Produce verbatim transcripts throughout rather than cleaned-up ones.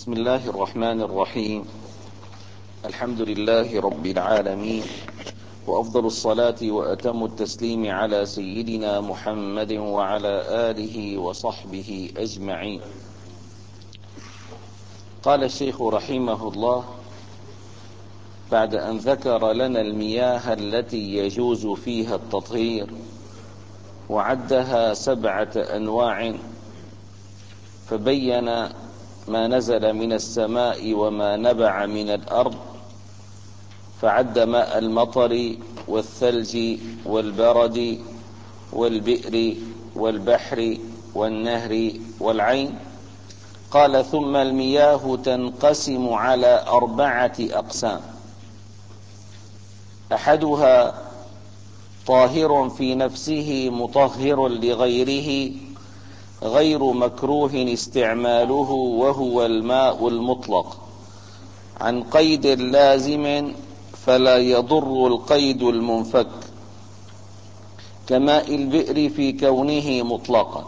بسم الله الرحمن الرحيم. الحمد لله رب العالمين، وأفضل الصلاة وأتم التسليم على سيدنا محمد وعلى آله وصحبه أجمعين. قال الشيخ رحمه الله بعد أن ذكر لنا المياه التي يجوز فيها التطهير وعدها سبعة أنواع، فبين ما نزل من السماء وما نبع من الأرض، فعد ماء المطر والثلج والبرد والبئر والبحر والنهر والعين. قال ثم المياه تنقسم على أربعة أقسام: أحدها طاهر في نفسه مطهر لغيره غير مكروه استعماله، وهو الماء المطلق عن قيد لازم فلا يضر القيد المنفك، كماء البئر في كونه مطلقا.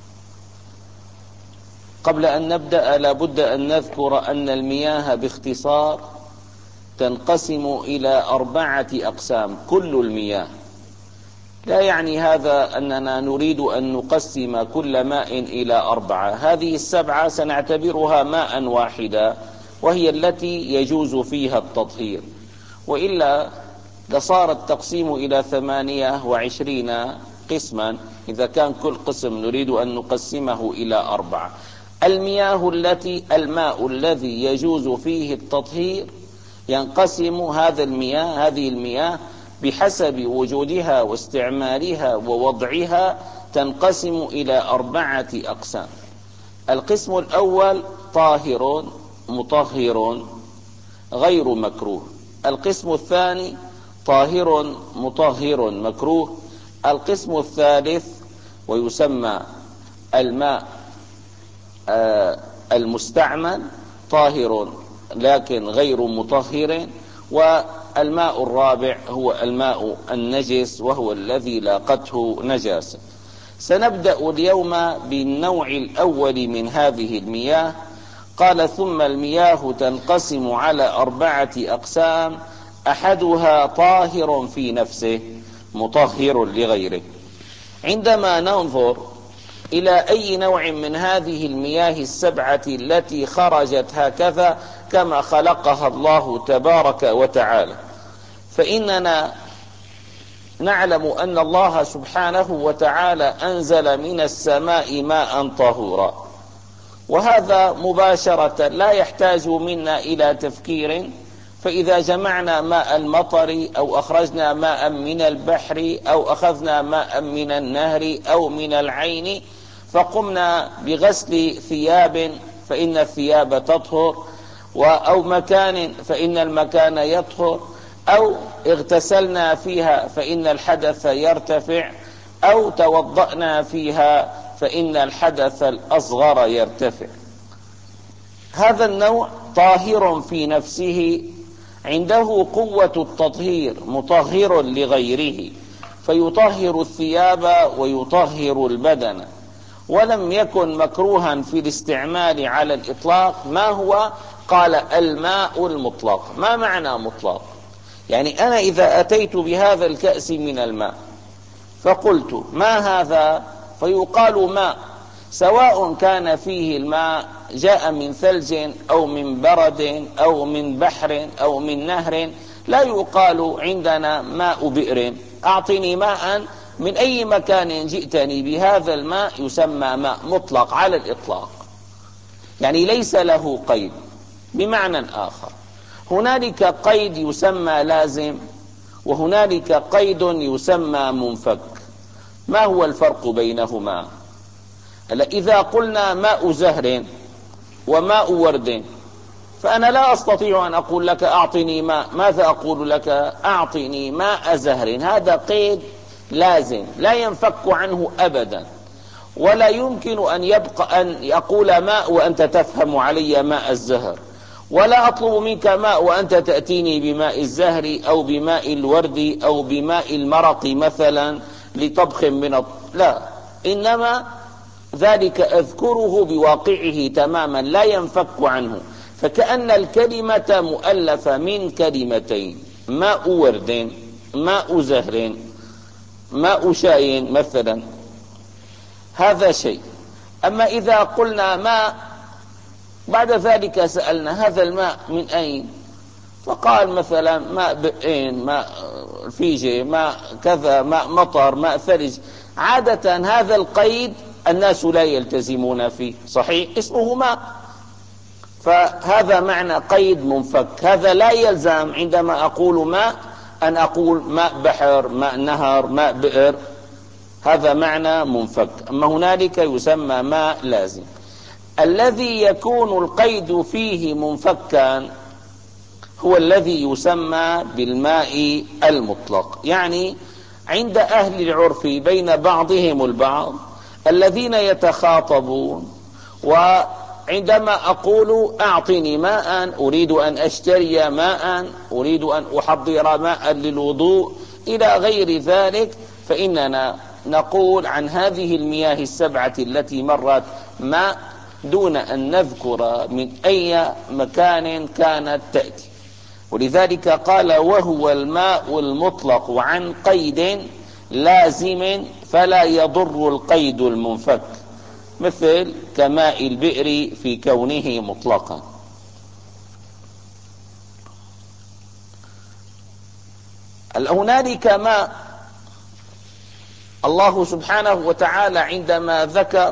قبل أن نبدأ لابد أن نذكر أن المياه باختصار تنقسم إلى أربعة أقسام. كل المياه، لا يعني هذا أننا نريد أن نقسم كل ماء إلى أربعة، هذه السبعة سنعتبرها ماء واحدا وهي التي يجوز فيها التطهير، وإلا لصار التقسيم إلى ثمانية وعشرين قسما إذا كان كل قسم نريد أن نقسمه إلى أربعة. المياه التي الماء الذي يجوز فيه التطهير ينقسم هذا المياه هذه المياه بحسب وجودها واستعمالها ووضعها تنقسم إلى أربعة أقسام. القسم الأول طاهر مطهر غير مكروه. القسم الثاني طاهر مطهر مكروه. القسم الثالث ويسمى الماء المستعمل طاهر لكن غير مطهر. والماء الرابع هو الماء النجس وهو الذي لاقته نجاسة. سنبدأ اليوم بالنوع الأول من هذه المياه. قال ثم المياه تنقسم على أربعة أقسام: أحدها طاهر في نفسه مطهر لغيره. عندما ننظر إلى أي نوع من هذه المياه السبعة التي خرجت هكذا كما خلقها الله تبارك وتعالى، فإننا نعلم أن الله سبحانه وتعالى أنزل من السماء ماء طهورا، وهذا مباشرة لا يحتاج منا إلى تفكير. فإذا جمعنا ماء المطر أو أخرجنا ماء من البحر أو أخذنا ماء من النهر أو من العين فقمنا بغسل ثياب فإن الثياب تطهر، أو مكان فإن المكان يطهر، أو اغتسلنا فيها فإن الحدث يرتفع، أو توضأنا فيها فإن الحدث الأصغر يرتفع. هذا النوع طاهر في نفسه عنده قوة التطهير مطهر لغيره، فيطهر الثياب ويطهر البدن، ولم يكن مكروها في الاستعمال على الإطلاق. ما هو؟ قال الماء المطلق. ما معنى مطلق؟ يعني أنا إذا أتيت بهذا الكأس من الماء فقلت ما هذا؟ فيقال ماء، سواء كان فيه الماء جاء من ثلج أو من برد أو من بحر أو من نهر. لا يقال عندنا ماء بئر. أعطني ماء من أي مكان جئتني بهذا الماء يسمى ماء مطلق على الإطلاق، يعني ليس له قيد. بمعنى آخر، هنالك قيد يسمى لازم وهنالك قيد يسمى منفك. ما هو الفرق بينهما؟ إذا قلنا ماء زهر وماء ورد فأنا لا أستطيع أن أقول لك أعطني ماء. ماذا أقول لك؟ أعطني ماء زهر. هذا قيد لازم لا ينفك عنه أبدا، ولا يمكن أن يبقى أن يقول ماء وأنت تفهم علي ماء الزهر، ولا أطلب منك ماء وأنت تأتيني بماء الزهر أو بماء الورد أو بماء المرق مثلا لطبخ من الط... لا، إنما ذلك أذكره بواقعه تماما لا ينفك عنه، فكأن الكلمة مؤلفة من كلمتين: ماء ورد، ماء زهر، ماء شاي مثلا. هذا شيء. أما إذا قلنا ماء بعد ذلك سألنا هذا الماء من أين، فقال مثلا ماء بئين، ماء فيجي، ماء كذا، ماء مطر، ماء ثلج، عادة هذا القيد الناس لا يلتزمون فيه، صحيح اسمه ماء، فهذا معنى قيد منفك. هذا لا يلزم عندما أقول ماء أن أقول ماء بحر، ماء نهر، ماء بئر، هذا معنى منفك. أما هنالك يسمى ماء لازم. الذي يكون القيد فيه منفكا هو الذي يسمى بالماء المطلق. يعني عند أهل العرف بين بعضهم البعض الذين يتخاطبون، وعندما أقول أعطني ماء أريد أن أشتري ماء، أريد أن أحضر ماء للوضوء إلى غير ذلك، فإننا نقول عن هذه المياه السبعة التي مرت ماء دون أن نذكر من أي مكان كانت تأتي. ولذلك قال: وهو الماء المطلق عن قيد لازم فلا يضر القيد المنفك، مثل كماء البئر في كونه مطلقا. هنالك ماء الله سبحانه وتعالى عندما ذكر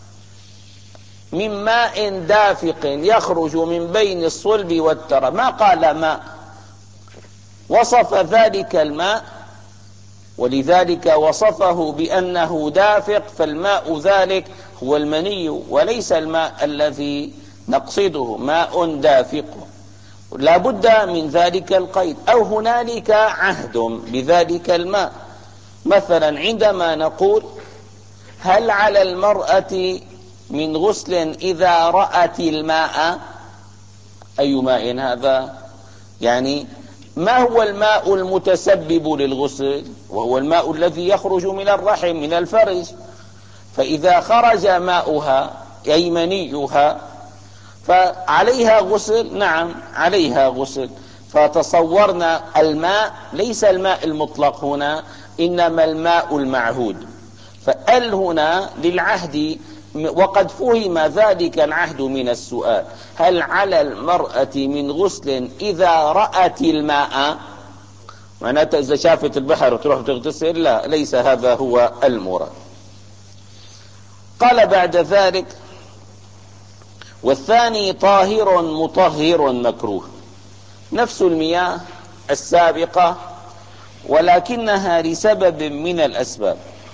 من ماء دافق يخرج من بين الصلب والترى ما قال ماء، وصف ذلك الماء، ولذلك وصفه بأنه دافق، فالماء ذلك هو المني وليس الماء الذي نقصده، ماء دافق. لا بد من ذلك القيد، أو هنالك عهد بذلك الماء. مثلا عندما نقول: هل على المرأة من غسل إذا رأت الماء؟ أي ماء هذا؟ يعني ما هو الماء المتسبب للغسل؟ وهو الماء الذي يخرج من الرحم من الفرج، فإذا خرج ماؤها أي منيها فعليها غسل؟ نعم عليها غسل. فتصورنا الماء ليس الماء المطلق هنا، إنما الماء المعهود، فأل هنا للعهد، وقد فهم ذلك العهد من السؤال: هل على المرأة من غسل إذا رأت الماء؟ معناته إذا شافت البحر تروح تغتسل؟ لا، ليس هذا هو المراد. قال بعد ذلك: والثاني طاهر مطهر مكروه، نفس المياه السابقة ولكنها لسبب من الأسباب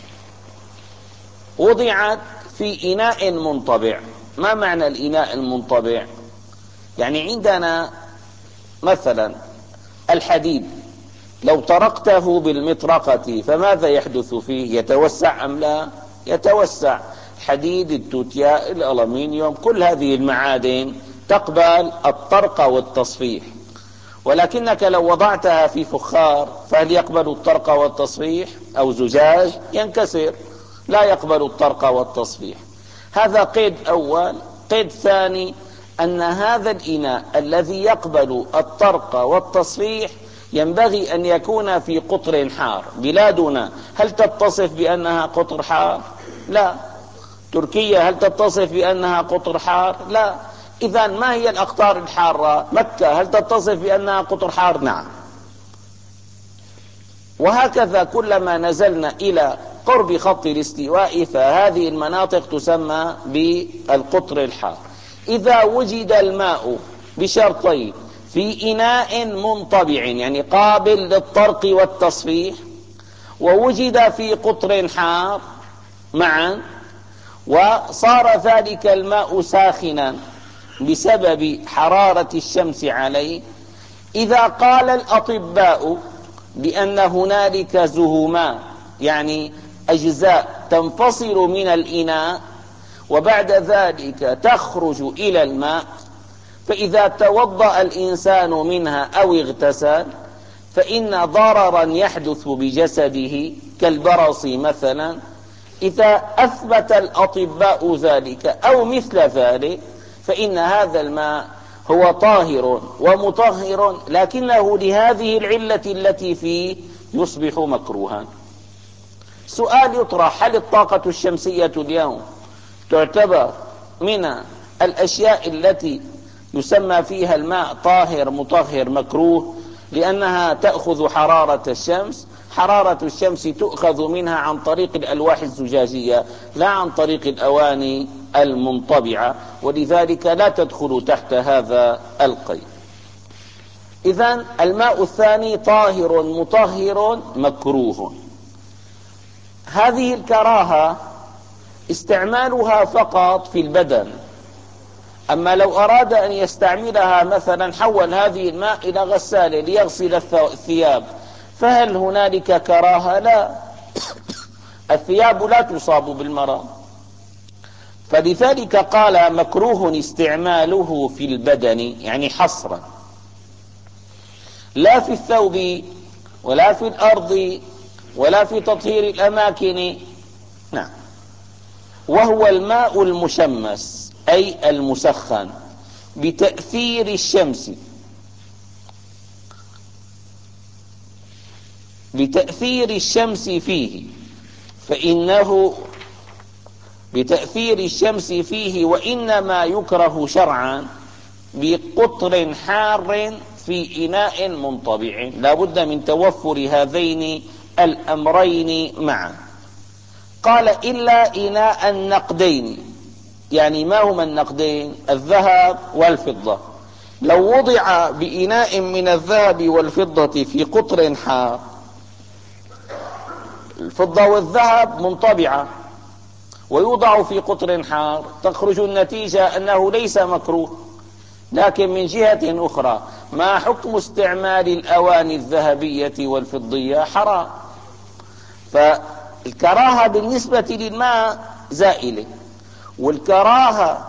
وضعت في إناء منطبع. ما معنى الإناء المنطبع؟ يعني عندنا مثلا الحديد لو طرقته بالمطرقة فماذا يحدث فيه؟ يتوسع أم لا؟ يتوسع. حديد، التوتياء، الألمنيوم، كل هذه المعادن تقبل الطرق والتصفيح، ولكنك لو وضعتها في فخار فهل يقبل الطرق والتصفيح؟ أو زجاج ينكسر، لا يقبل الطرق والتصفيح. هذا قيد أول. قيد ثاني: أن هذا الإناء الذي يقبل الطرق والتصفيح ينبغي أن يكون في قطر حار. بلادنا هل تتصف بأنها قطر حار؟ لا. تركيا هل تتصف بأنها قطر حار؟ لا. إذن ما هي الأقطار الحارة؟ مكة هل تتصف بأنها قطر حار؟ نعم. وهكذا كلما نزلنا إلى قرب خط الاستواء فهذه المناطق تسمى بالقطر الحار. إذا وجد الماء بشرطين: في إناء منطبع يعني قابل للطرق والتصفيح، ووجد في قطر حار معا، وصار ذلك الماء ساخنا بسبب حرارة الشمس عليه، إذا قال الأطباء بأن هنالك زهوما يعني أجزاء تنفصل من الإناء وبعد ذلك تخرج إلى الماء، فإذا توضأ الإنسان منها أو اغتسل فإن ضررا يحدث بجسده كالبرص مثلا إذا أثبت الأطباء ذلك أو مثل ذلك فإن هذا الماء هو طاهر ومطهر، لكنه لهذه العلة التي فيه يصبح مكروها. سؤال يطرح: هل الطاقة الشمسية اليوم تعتبر من الأشياء التي يسمى فيها الماء طاهر مطهر مكروه لأنها تأخذ حرارة الشمس؟ حرارة الشمس تؤخذ منها عن طريق الألواح الزجاجية لا عن طريق الأواني المنطبعة، ولذلك لا تدخل تحت هذا القيد. إذن الماء الثاني طاهر مطهر مكروه. هذه الكراهة استعمالها فقط في البدن، أما لو أراد أن يستعملها مثلا حول هذه الماء إلى غسالة ليغسل الثياب فهل هنالك كراهة؟ لا، الثياب لا تصاب بالمرض، فلذلك قال مكروه استعماله في البدن، يعني حصرا، لا في الثوب ولا في الأرض ولا في تطهير الأماكن. نعم. وهو الماء المشمس أي المسخن بتأثير الشمس بتأثير الشمس فيه فإنه بتأثير الشمس فيه وإنما يكره شرعا بقطر حار في إناء منطبع. لا بد من توفر هذين الأمرين معا. قال إلا إناء النقدين. يعني ما هما النقدين؟ الذهب والفضة. لو وضع بإناء من الذهب والفضة في قطر حار، الفضة والذهب منطبعة ويوضع في قطر حار، تخرج النتيجة أنه ليس مكروه. لكن من جهة أخرى ما حكم استعمال الأواني الذهبية والفضية؟ حرام. فالكراهة بالنسبة للماء زائلة، والكراهة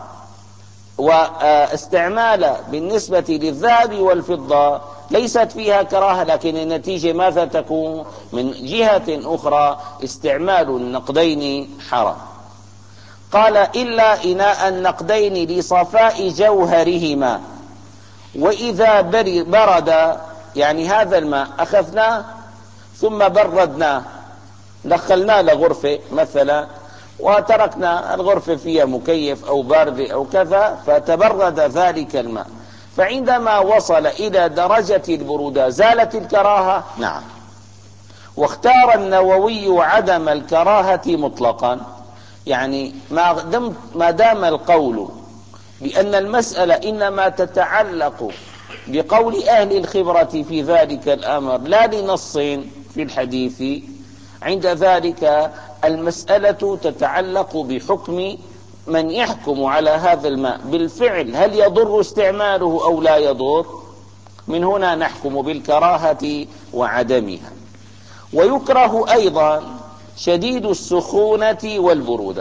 واستعمال بالنسبة للذهب والفضة ليست فيها كراهة، لكن النتيجة ماذا تكون؟ من جهة أخرى استعمال النقدين حرام. قال إلا إناء النقدين لصفاء جوهرهما، وإذا برد، يعني هذا الماء أخذناه ثم بردناه، دخلناه لغرفة مثلا وتركنا الغرفة فيها مكيف أو باردة أو كذا فتبرد ذلك الماء، فعندما وصل إلى درجة البرودة زالت الكراهة؟ نعم. واختار النووي عدم الكراهة مطلقا. يعني ما دام القول بأن المسألة إنما تتعلق بقول أهل الخبرة في ذلك الأمر لا لنص في الحديث، عند ذلك المسألة تتعلق بحكم من يحكم على هذا الماء بالفعل، هل يضر استعماله أو لا يضر؟ من هنا نحكم بالكراهة وعدمها. ويكره أيضا شديد السخونة والبرودة.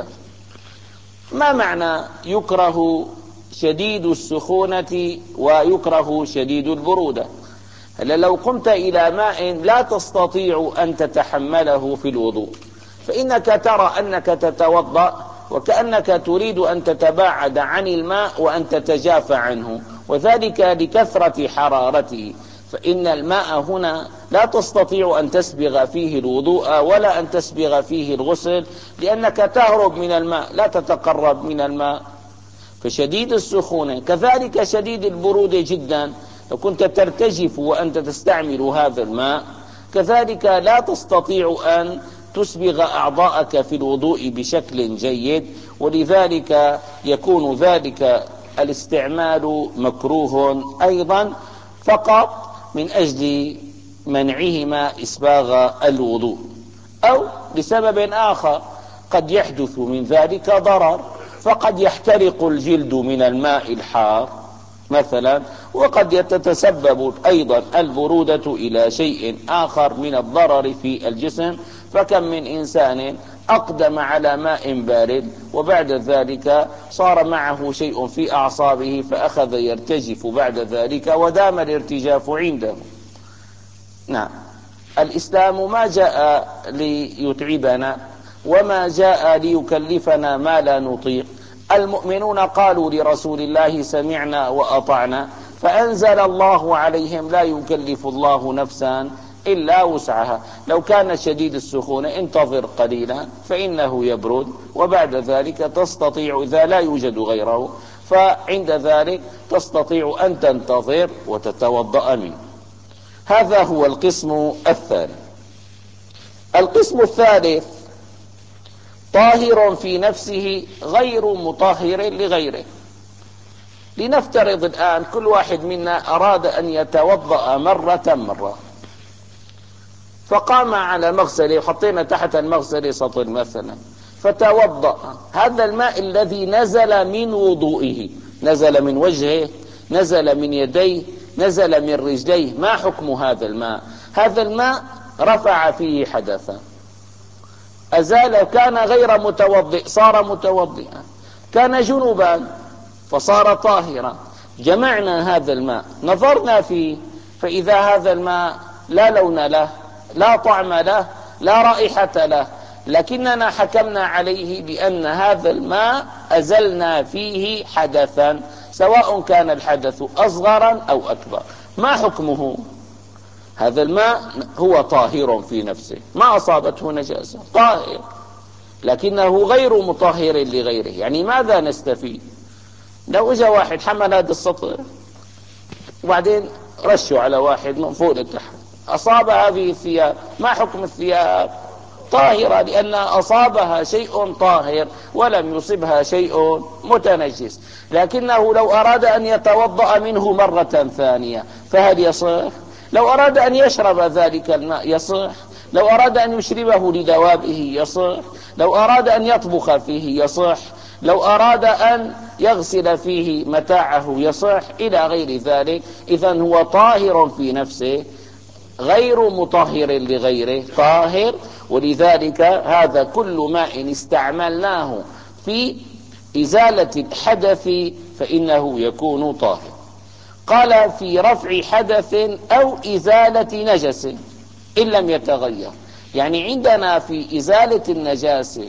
ما معنى يكره شديد السخونة ويكره شديد البرودة؟ هلا لو قمت إلى ماء لا تستطيع أن تتحمله في الوضوء، فإنك ترى أنك تتوضأ وكأنك تريد أن تتباعد عن الماء وأن تتجافى عنه، وذلك لكثرة حرارته، فإن الماء هنا لا تستطيع أن تسبغ فيه الوضوء ولا أن تسبغ فيه الغسل، لأنك تهرب من الماء لا تتقرب من الماء. فشديد السخونة كذلك شديد البرودة جدا، لو كنت ترتجف وأنت تستعمل هذا الماء كذلك لا تستطيع أن تسبغ أعضاءك في الوضوء بشكل جيد، ولذلك يكون ذلك الاستعمال مكروه أيضا فقط من أجل منعهما إسباغ الوضوء، أو لسبب آخر قد يحدث من ذلك ضرر، فقد يحترق الجلد من الماء الحار مثلا، وقد تتسبب أيضا البرودة إلى شيء آخر من الضرر في الجسم. فكم من إنسان أقدم على ماء بارد وبعد ذلك صار معه شيء في أعصابه فأخذ يرتجف بعد ذلك ودام الارتجاف عنده. نعم. الإسلام ما جاء ليتعبنا وما جاء ليكلفنا ما لا نطيق. المؤمنون قالوا لرسول الله سمعنا وأطعنا، فأنزل الله عليهم لا يكلف الله نفسا إلا وسعها. لو كان شديد السخونة انتظر قليلا فإنه يبرد، وبعد ذلك تستطيع إذا لا يوجد غيره، فعند ذلك تستطيع أن تنتظر وتتوضأ منه. هذا هو القسم الثاني. القسم الثالث طاهر في نفسه غير مطهر لغيره. لنفترض الآن كل واحد منا أراد أن يتوضأ مرة مرة، فقام على مغسله، وحطينا تحت المغسل سطل مثلا، فتوضأ. هذا الماء الذي نزل من وضوئه، نزل من وجهه، نزل من يديه، نزل من رجليه، ما حكم هذا الماء؟ هذا الماء رفع فيه حدثا، أزال، كان غير متوضئ صار متوضئا، كان جنبا فصار طاهرا. جمعنا هذا الماء، نظرنا فيه، فإذا هذا الماء لا لون له، لا طعم له، لا رائحة له، لكننا حكمنا عليه بأن هذا الماء أزلنا فيه حدثا، سواء كان الحدث أصغرا أو أكبر. ما حكمه؟ هذا الماء هو طاهر في نفسه، ما أصابته نجاسة، طاهر، لكنه غير مطهر لغيره. يعني ماذا نستفيد؟ لو اجى واحد حمل هذا السطر وبعدين رشه على واحد من فوق لتحت، أصاب هذه الثياب، ما حكم الثياب؟ طاهرة، لأن أصابها شيء طاهر ولم يصبها شيء متنجس. لكنه لو أراد أن يتوضأ منه مرة ثانية فهل يصح؟ لو أراد أن يشرب ذلك الماء يصح؟ لو أراد أن يشربه لدوابه يصح؟ لو أراد أن يطبخ فيه يصح؟ لو أراد أن يغسل فيه متاعه يصح؟ إلى غير ذلك. إذن هو طاهر في نفسه غير مطهر لغيره، طاهر. ولذلك هذا كل ماء استعملناه في إزالة الحدث فإنه يكون طاهر. قال في رفع حدث أو إزالة نجس إن لم يتغير. يعني عندنا في إزالة النجاسة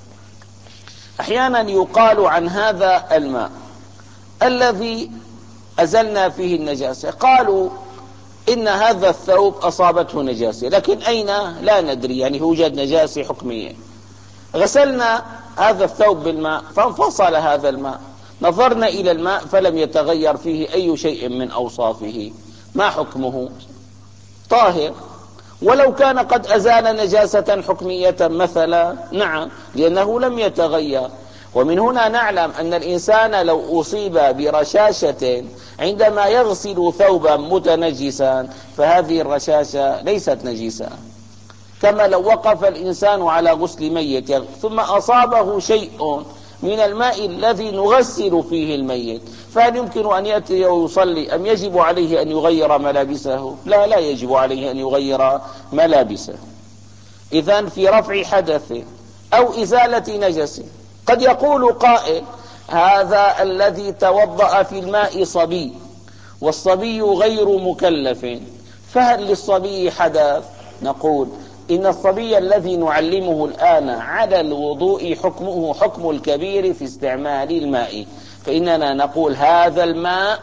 أحيانا يقال عن هذا الماء الذي أزلنا فيه النجاسة، قالوا إن هذا الثوب أصابته نجاسة، لكن أين لا ندري، يعني يوجد نجاسة حكمية. غسلنا هذا الثوب بالماء فانفصل هذا الماء، نظرنا إلى الماء فلم يتغير فيه أي شيء من أوصافه، ما حكمه؟ طاهر. ولو كان قد أزال نجاسة حكمية مثلا، نعم، لأنه لم يتغير. ومن هنا نعلم أن الإنسان لو أصيب برشاشة عندما يغسل ثوبا متنجسا فهذه الرشاشة ليست نجسة، كما لو وقف الإنسان على غسل ميت ثم أصابه شيء من الماء الذي نغسل فيه الميت، فهل يمكن أن يأتي ويصلي أم يجب عليه أن يغير ملابسه؟ لا، لا يجب عليه أن يغير ملابسه. إذن في رفع حدث أو إزالة نجس. قد يقول قائل هذا الذي توضأ في الماء صبي، والصبي غير مكلف، فهل للصبي حدث؟ نقول إن الصبي الذي نعلمه الآن على الوضوء حكمه حكم الكبير في استعمال الماء، فإننا نقول هذا الماء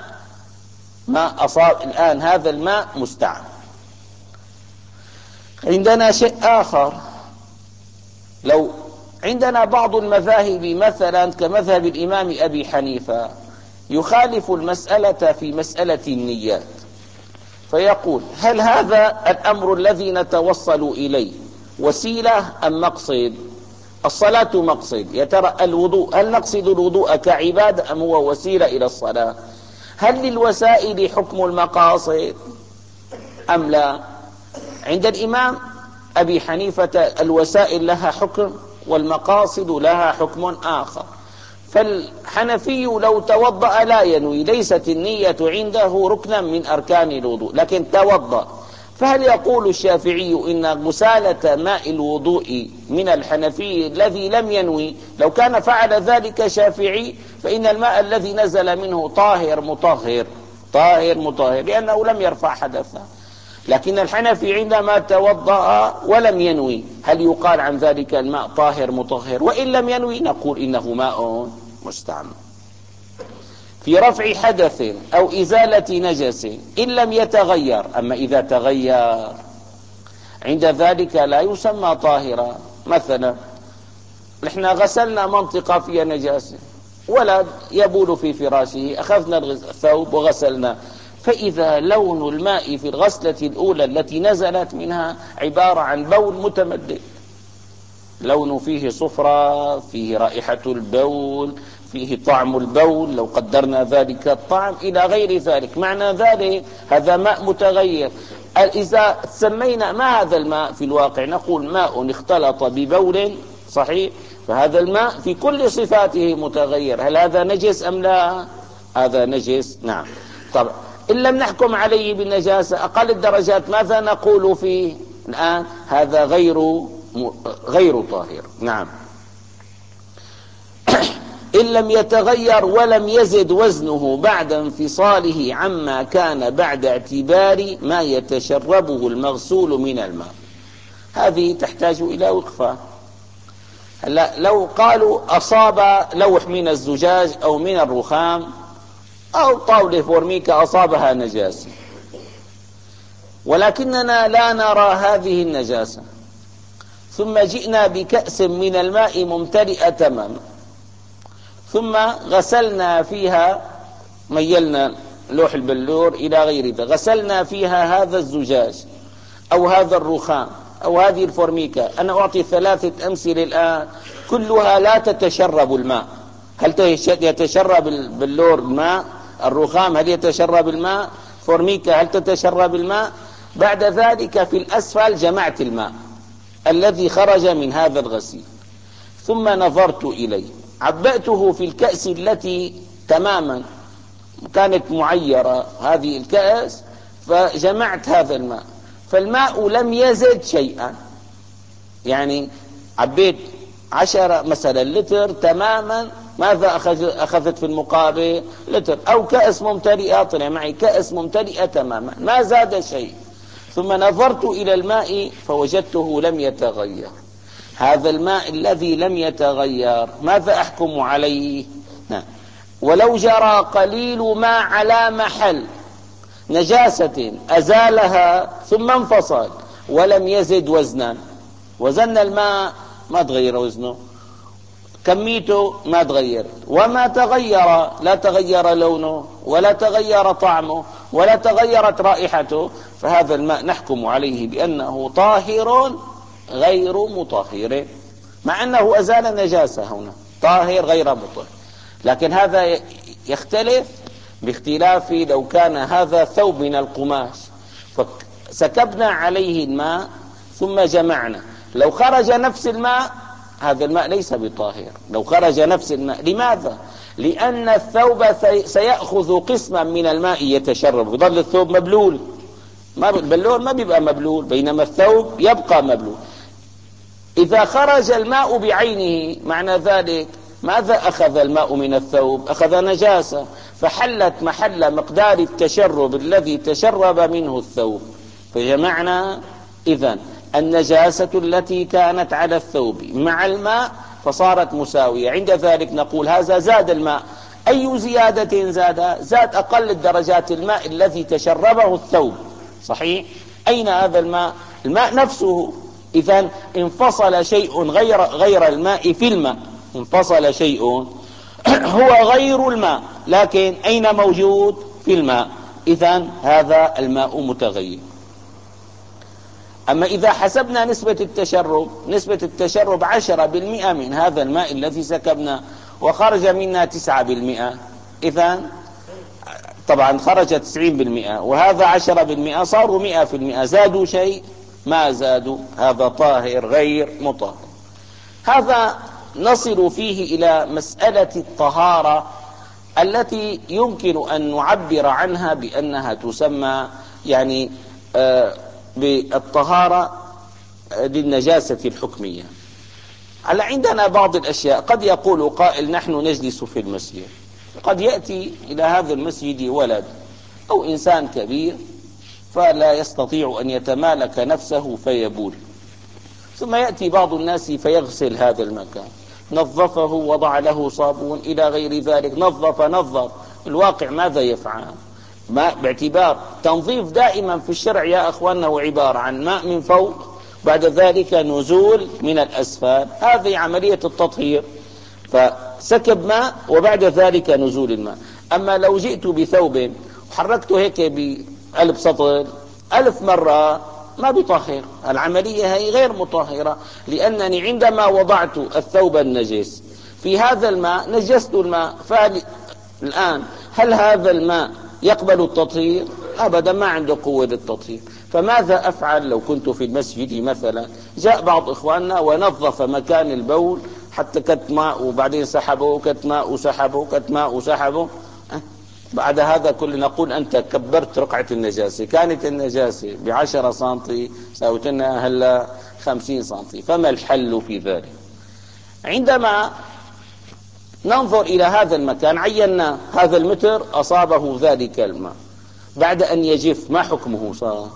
ما أصاب الآن، هذا الماء مستعمل. عندنا شيء آخر، لو عندنا بعض المذاهب مثلا كمذهب الإمام أبي حنيفة يخالف المسألة في مسألة النيات، فيقول هل هذا الأمر الذي نتوصل إليه وسيلة أم مقصد؟ الصلاة مقصد، يا ترى الوضوء هل نقصد الوضوء كعبادة أم هو وسيلة إلى الصلاة؟ هل للوسائل حكم المقاصد أم لا؟ عند الإمام أبي حنيفة الوسائل لها حكم والمقاصد لها حكم آخر. فالحنفي لو توضأ لا ينوي، ليست النية عنده ركنا من أركان الوضوء، لكن توضأ، فهل يقول الشافعي إن مسالة ماء الوضوء من الحنفي الذي لم ينوي، لو كان فعل ذلك شافعي فإن الماء الذي نزل منه طاهر مطهر، طاهر مطهر، لأنه لم يرفع حدثا؟ لكن الحنفي عندما توضأ ولم ينوي، هل يقال عن ذلك الماء طاهر مطهر؟ وإن لم ينوي نقول إنه ماء مستعمل. في رفع حدث أو إزالة نجس إن لم يتغير، أما إذا تغير عند ذلك لا يسمى طاهرا. مثلا نحن غسلنا منطقة فيها نجاسة، ولد يبول في فراشه، أخذنا الثوب وغسلنا، فإذا لون الماء في الغسلة الأولى التي نزلت منها عبارة عن بول متمدد، لون فيه صفرة، فيه رائحة البول، فيه طعم البول لو قدرنا ذلك الطعم إلى غير ذلك، معنى ذلك هذا ماء متغير. إذا سمينا ما هذا الماء في الواقع نقول ماء اختلط ببول صحيح، فهذا الماء في كل صفاته متغير. هل هذا نجس أم لا؟ هذا نجس نعم. طبعا إن لم نحكم عليه بالنجاسة أقل الدرجات ماذا نقول فيه الآن؟ هذا غير غير طاهر نعم. إن لم يتغير ولم يزد وزنه بعد انفصاله عما كان بعد اعتبار ما يتشربه المغسول من الماء. هذه تحتاج إلى وقفة. هلا لو قالوا أصاب لوح من الزجاج أو من الرخام أو طاولة فورميكا أصابها نجاسة، ولكننا لا نرى هذه النجاسة، ثم جئنا بكأس من الماء ممتلئة تماما، ثم غسلنا فيها، ميلنا لوح البلور إلى غير ذلك، غسلنا فيها هذا الزجاج أو هذا الرخام أو هذه الفورميكا. أنا أعطي ثلاثة أمثلة الآن كلها لا تتشرب الماء. هل يتشرب البلور الماء؟ الرخام هل يتشرب الماء؟ فورميكا هل تتشرب الماء؟ بعد ذلك في الأسفل جمعت الماء الذي خرج من هذا الغسيل، ثم نظرت إليه، عبأته في الكأس التي تماما كانت معيرة هذه الكأس، فجمعت هذا الماء، فالماء لم يزد شيئا. يعني عبيت عشرة مثلا لتر تماما، ماذا أخذ أخذت في المقابل؟ لتر. أو كأس ممتلئة، طلع معي كأس ممتلئة تماما ما زاد شيء. ثم نظرت إلى الماء فوجدته لم يتغير. هذا الماء الذي لم يتغير ماذا أحكم عليه؟ نعم. ولو جرى قليل ما على محل نجاسة أزالها ثم انفصل ولم يزد وزنا، وزن الماء ما تغير وزنه، كميته ما تغير، وما تغير، لا تغير لونه ولا تغير طعمه ولا تغيرت رائحته، فهذا الماء نحكم عليه بأنه طاهر غير مطهر، مع أنه أزال النجاسة هنا، طاهر غير مطهر. لكن هذا يختلف باختلاف لو كان هذا ثوب من القماش فسكبنا عليه الماء ثم جمعنا، لو خرج نفس الماء هذا الماء ليس بطاهر. لو خرج نفس الماء، لماذا؟ لأن الثوب سيأخذ قسما من الماء يتشرب، يظل الثوب مبلول، ما البلور ما بيبقى مبلول، بينما الثوب يبقى مبلول. إذا خرج الماء بعينه معنى ذلك ماذا أخذ الماء من الثوب؟ أخذ نجاسة، فحلت محل مقدار التشرب الذي تشرب منه الثوب، فجمعنا إذن النجاسة التي كانت على الثوب مع الماء فصارت مساوية. عند ذلك نقول هذا زاد الماء. أي زيادة زاد؟ زاد أقل الدرجات الماء الذي تشربه الثوب صحيح. أين هذا الماء؟ الماء نفسه. إذن انفصل شيء غير غير الماء في الماء، انفصل شيء هو غير الماء لكن أين موجود؟ في الماء. إذن هذا الماء متغير. أما إذا حسبنا نسبة التشرب، نسبة التشرب عشرة بالمئة من هذا الماء الذي سكبنا وخرج منا تسعة بالمئة، إذن طبعا خرج تسعين بالمئة وهذا عشرة بالمئة، صاروا مئة في المئة، زادوا شيء؟ ما زادوا. هذا طاهر غير مطهر. هذا نصل فيه إلى مسألة الطهارة التي يمكن أن نعبر عنها بأنها تسمى يعني آه بالطهارة للنجاسة الحكمية. على عندنا بعض الأشياء، قد يقول قائل نحن نجلس في المسجد، قد يأتي إلى هذا المسجد ولد أو إنسان كبير فلا يستطيع أن يتمالك نفسه فيبول. ثم يأتي بعض الناس فيغسل هذا المكان، نظفه، وضع له صابون إلى غير ذلك، نظف نظف. الواقع ماذا يفعل؟ ما باعتبار تنظيف دائما في الشرع يا أخواننا هو عبارة عن ماء من فوق، بعد ذلك نزول من الأسفل، هذه عملية التطهير. فسكب ماء وبعد ذلك نزول الماء. أما لو جئت بثوب وحركته هيك بقلب سطل ألف مرة ما بطهر، العملية هي غير مطهرة، لأنني عندما وضعت الثوب النجس في هذا الماء نجست الماء. فالآن هل هذا الماء يقبل التطهير؟ أبدا، ما عنده قوة للتطهير. فماذا أفعل لو كنت في المسجد مثلا، جاء بعض إخواننا ونظف مكان البول حتى كتماء وبعدين سحبه، كتماء وسحبه، كتماء وسحبه، بعد هذا كله نقول أنت كبرت رقعة النجاسة، كانت النجاسة بعشرة سنتي ساوتنا هلا خمسين سنتي. فما الحل في ذلك؟ عندما ننظر إلى هذا المكان عينا هذا المتر أصابه ذلك الماء، بعد أن يجف ما حكمه صار؟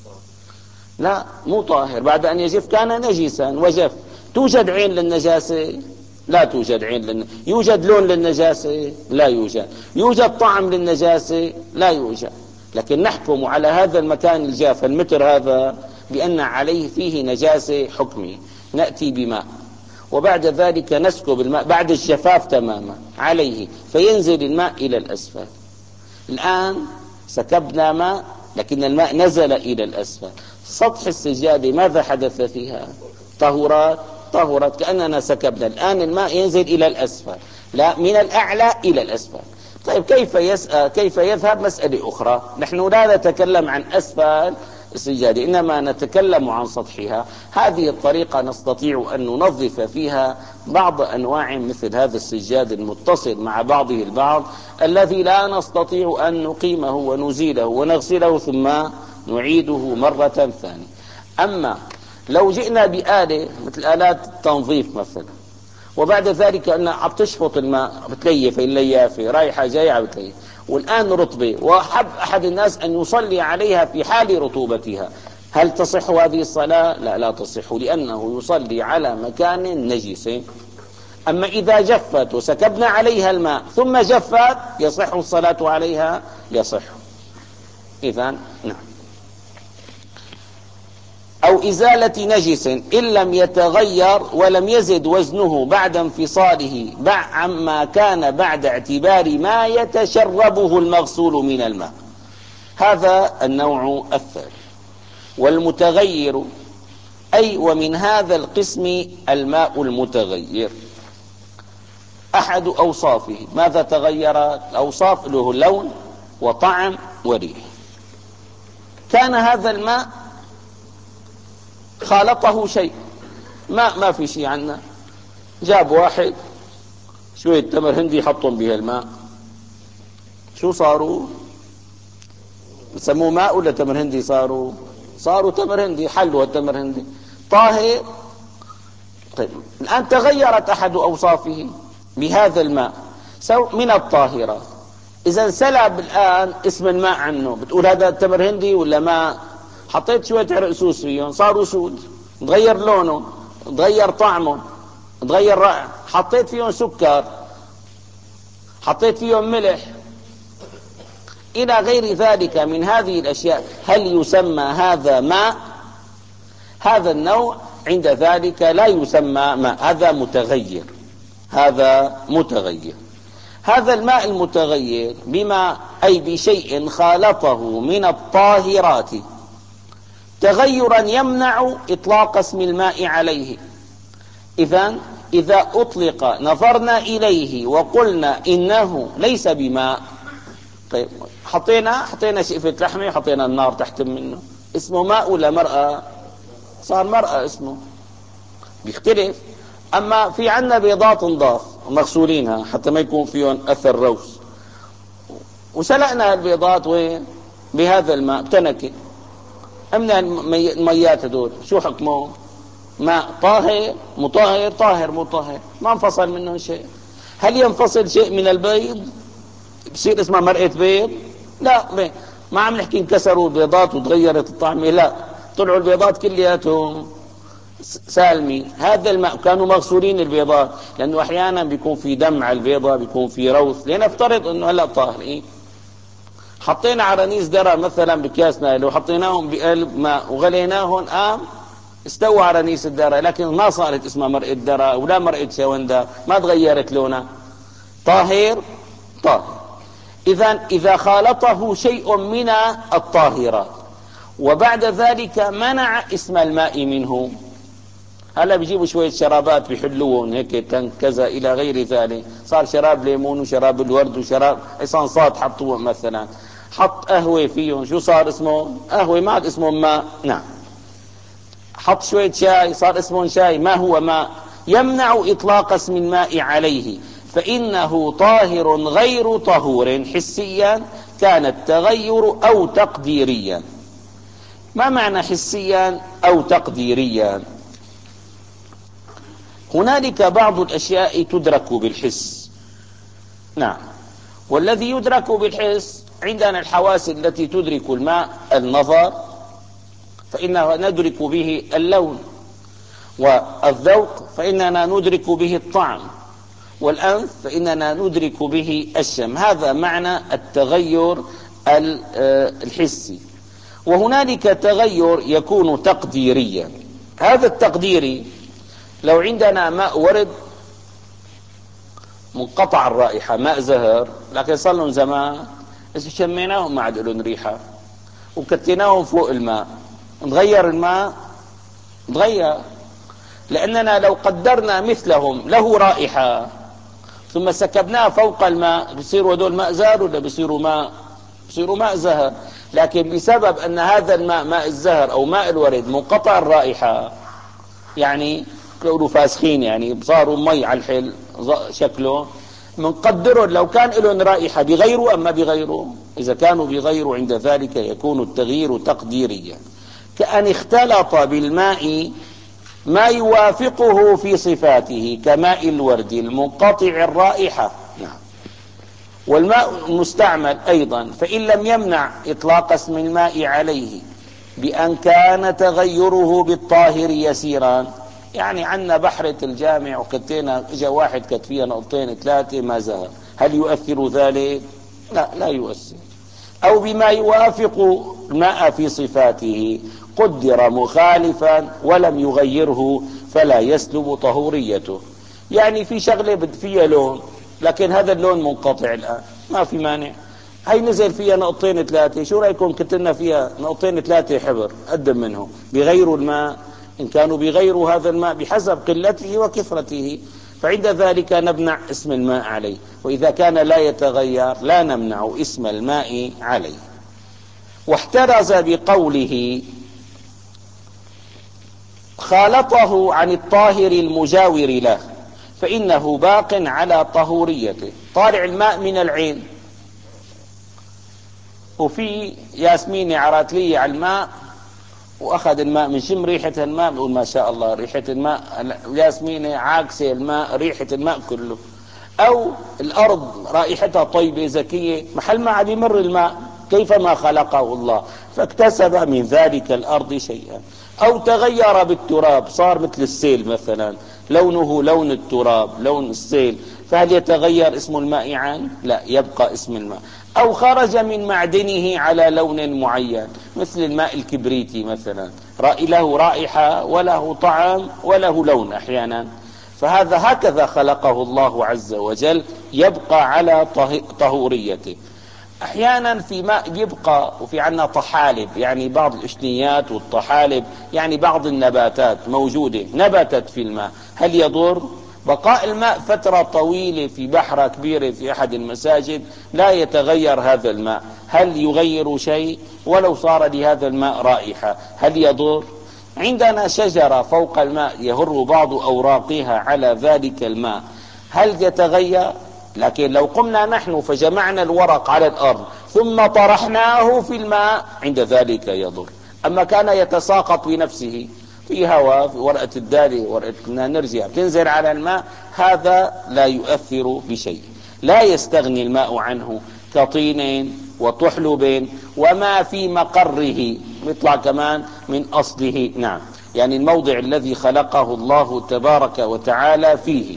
لا، مو طاهر. بعد أن يجف كان نجسا وجف. توجد عين للنجاسة؟ لا توجد عين للنجاسة. يوجد لون للنجاسة؟ لا يوجد. يوجد طعم للنجاسة؟ لا يوجد. لكن نحكم على هذا المكان الجاف المتر هذا بأن عليه فيه نجاسة حكمي، نأتي بماء وبعد ذلك نسكب الماء بعد الجفاف تماما عليه فينزل الماء إلى الأسفل. الآن سكبنا ماء لكن الماء نزل إلى الأسفل، سطح السجادة ماذا حدث فيها؟ طهورات طهورات كأننا سكبنا. الآن الماء ينزل إلى الأسفل، لا من الأعلى إلى الأسفل. طيب كيف يسأل كيف يذهب؟ مسألة أخرى. نحن لا نتكلم عن أسفل السجادة، إنما نتكلم عن سطحها. هذه الطريقة نستطيع أن ننظف فيها بعض أنواع مثل هذا السجاد المتصل مع بعضه البعض، الذي لا نستطيع أن نقيمه ونزيله ونغسله ثم نعيده مرة ثانية. أما لو جئنا بآلة مثل آلات التنظيف مثلا، وبعد ذلك أن عم تشفط الماء بتليف الليافة رايحة جاية بتليف، والآن رطبة، وحب أحد الناس أن يصلي عليها في حال رطوبتها، هل تصح هذه الصلاة؟ لا لا تصح، لأنه يصلي على مكان نجس. أما إذا جفت وسكبنا عليها الماء ثم جفت يصح الصلاة عليها؟ يصح. إذن نعم. أو إزالة نجس إن لم يتغير ولم يزد وزنه بعد انفصاله عما كان بعد اعتبار ما يتشربه المغسول من الماء. هذا النوع الثالث. والمتغير أي ومن هذا القسم الماء المتغير أحد أوصافه. ماذا تغيرت؟ الأوصاف له لون وطعم وريح. كان هذا الماء خالطه شيء، ماء ما في شيء عنا، جاب واحد شوية تمر هندي حطهم بها الماء، شو صاروا؟ بسموه ماء ولا تمر هندي؟ صاروا صاروا تمر هندي، حلوا التمر هندي طاهر. طيب الآن تغيرت أحد أوصافه بهذا الماء من الطاهرات. إذا سلب الآن اسم الماء عنه، بتقول هذا تمر هندي ولا ماء؟ حطيت شوية عرق سوس فيهم صاروا سود، تغير لونه، تغير طعمه، تغير رائحة. حطيت فيهم سكر، حطيت فيهم ملح إلى غير ذلك من هذه الأشياء، هل يسمى هذا ماء؟ هذا النوع عند ذلك لا يسمى ماء، هذا متغير. هذا متغير. هذا الماء المتغير بما أي بشيء خالطه من الطاهرات تغيرا يمنع إطلاق اسم الماء عليه. إذن إذا أطلق نظرنا إليه وقلنا إنه ليس بماء. طيب حطينا حطينا شقفة لحمة، حطينا النار تحت منه، اسمه ماء ولا مرأة؟ صار مرأة اسمه، بيختلف. أما في عنا بيضات نضاف مغسولينها حتى ما يكون فيهم أثر روس، وسلقنا البيضات وين؟ بهذا الماء بتنكة. أمنا الميات هدول شو حكمه؟ ماء طاهر مطهر، طاهر مطهر، ما انفصل منه شيء. هل ينفصل شيء من البيض بصير اسمه مرقة بيض؟ لا. ما عم نحكي انكسروا البيضات وتغيرت الطعمة، لا، طلعوا البيضات كلياتهم سالمين. هذا الماء كانوا مغسولين البيضات، لأنه أحيانا بيكون في دم على البيضة، بيكون في روث. لنفترض أنه هلأ طاهرين، حطينا عرانيس درة مثلا بكياسنا، لو حطيناهم بقلب ماء وغليناهم قام استوى عرانيس الدرة، لكن ما صارت اسمها مرقة درة ولا مرقة شوندة، ما تغيرت لونها، طاهر طاهر. إذا إذا خالطه شيء من الطاهرات وبعد ذلك منع اسم الماء منه، هلا بيجيبوا شوية شرابات بيحلوهم هيك كذا إلى غير ذلك، صار شراب ليمون وشراب الورد وشراب صنصات حطوه مثلا، حط قهوة فيهم، شو صار اسمه؟ قهوة، ما عاد اسمه ماء. نعم. حط شوية شاي، صار اسمه شاي، ما هو ماء. يمنع إطلاق اسم الماء عليه، فإنه طاهر غير طهور حسيا كان التغير أو تقديريا. ما معنى حسيا أو تقديريا؟ هنالك بعض الأشياء تدرك بالحس، نعم، والذي يدرك بالحس عندنا الحواس التي تدرك الماء، النظر فإننا ندرك به اللون، والذوق فإننا ندرك به الطعم، والأنف فإننا ندرك به الشم. هذا معنى التغير الحسي. وهنالك تغير يكون تقديريا. هذا التقديري، لو عندنا ماء ورد منقطع الرائحة، ماء زهر، لكن صار لهم زمان إذا شميناهم ما عاد لهم ريحة وكتيناهم فوق الماء، نغير الماء، نغير، لأننا لو قدرنا مثلهم له رائحة ثم سكبناه فوق الماء بيصيروا هدول ماء زهر ولا بيصيروا ماء؟ بيصيروا ماء زهر. لكن بسبب أن هذا الماء ماء الزهر أو ماء الورد منقطع الرائحة، يعني كانوا فاسخين، يعني صاروا مي على الحل شكله، منقدروا لو كان لهم رائحة بغيره أما بغيره. إذا كانوا بغيره عند ذلك يكون التغيير تقديريا، كأن اختلط بالماء ما يوافقه في صفاته كماء الورد المنقطع الرائحة. نعم. والماء المستعمل أيضا، فإن لم يمنع إطلاق اسم الماء عليه بأن كان تغيره بالطاهر يسيرا، يعني عنا بحرة الجامع وكتينا اجا واحد كت فيها نقطتين ثلاثة ما زهر، هل يؤثر ذلك؟ لا، لا يؤثر. أو بما يوافق الماء في صفاته قدر مخالفا ولم يغيره فلا يسلب طهوريته. يعني في شغلة بد فيها لون لكن هذا اللون منقطع الآن، ما في مانع، هي نزل فيها نقطتين ثلاثة، شو رأيكم كتلنا فيها نقطتين ثلاثة حبر قدم منه بغير الماء؟ إن كانوا بغيروا هذا الماء بحسب قلته وكثرته، فعند ذلك نمنع اسم الماء عليه. وإذا كان لا يتغير لا نمنع اسم الماء عليه. واحترز بقوله خالطه عن الطاهر المجاور له فإنه باق على طهوريته. طالع الماء من العين وفي ياسمينة عراتلية على الماء واخذ الماء من شم ريحة الماء بقول ما شاء الله ريحة الماء، ياسمينة عاكسة الماء، ريحة الماء كله. او الارض رائحتها طيبة زكية، محل ما عاد يمر الماء كيفما خلقه الله فاكتسب من ذلك الارض شيئا. او تغير بالتراب صار مثل السيل مثلا، لونه لون التراب لون السيل، فهل يتغير اسم الماء عنه؟ لا، يبقى اسم الماء. او خرج من معدنه على لون معين مثل الماء الكبريتي مثلا، له رائحة وله طعم وله لون احيانا، فهذا هكذا خلقه الله عز وجل، يبقى على طهوريته. احيانا في ماء يبقى، وفي عنا طحالب، يعني بعض الاشنيات والطحالب يعني بعض النباتات موجودة نبتت في الماء، هل يضر؟ بقاء الماء فترة طويلة في بحرة كبيرة في احد المساجد لا يتغير هذا الماء، هل يغير شيء؟ ولو صار لهذا الماء رائحة هل يضر؟ عندنا شجرة فوق الماء يهر بعض اوراقها على ذلك الماء، هل يتغير؟ لكن لو قمنا نحن فجمعنا الورق على الأرض ثم طرحناه في الماء عند ذلك يضر. أما كان يتساقط بنفسه في هواء، في ورقة الدالة، ورقة نرجع تنزل على الماء، هذا لا يؤثر بشيء، لا يستغني الماء عنه كطين وطحلب وما في مقره، يطلع كمان من أصله. نعم، يعني الموضع الذي خلقه الله تبارك وتعالى فيه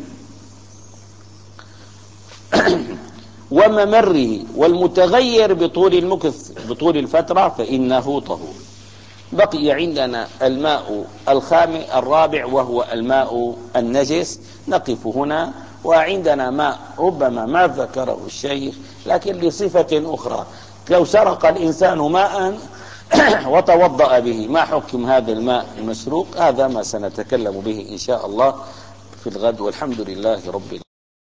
وممره، والمتغير بطول المكث بطول الفترة فإنه طهور. بقي عندنا الماء الخامس الرابع وهو الماء النجس. نقف هنا. وعندنا ماء ربما ما ذكره الشيخ لكن لصفة أخرى، لو سرق الإنسان ماء وتوضأ به ما حكم هذا الماء المسروق؟ هذا ما سنتكلم به إن شاء الله في الغد، والحمد لله رب العالمين.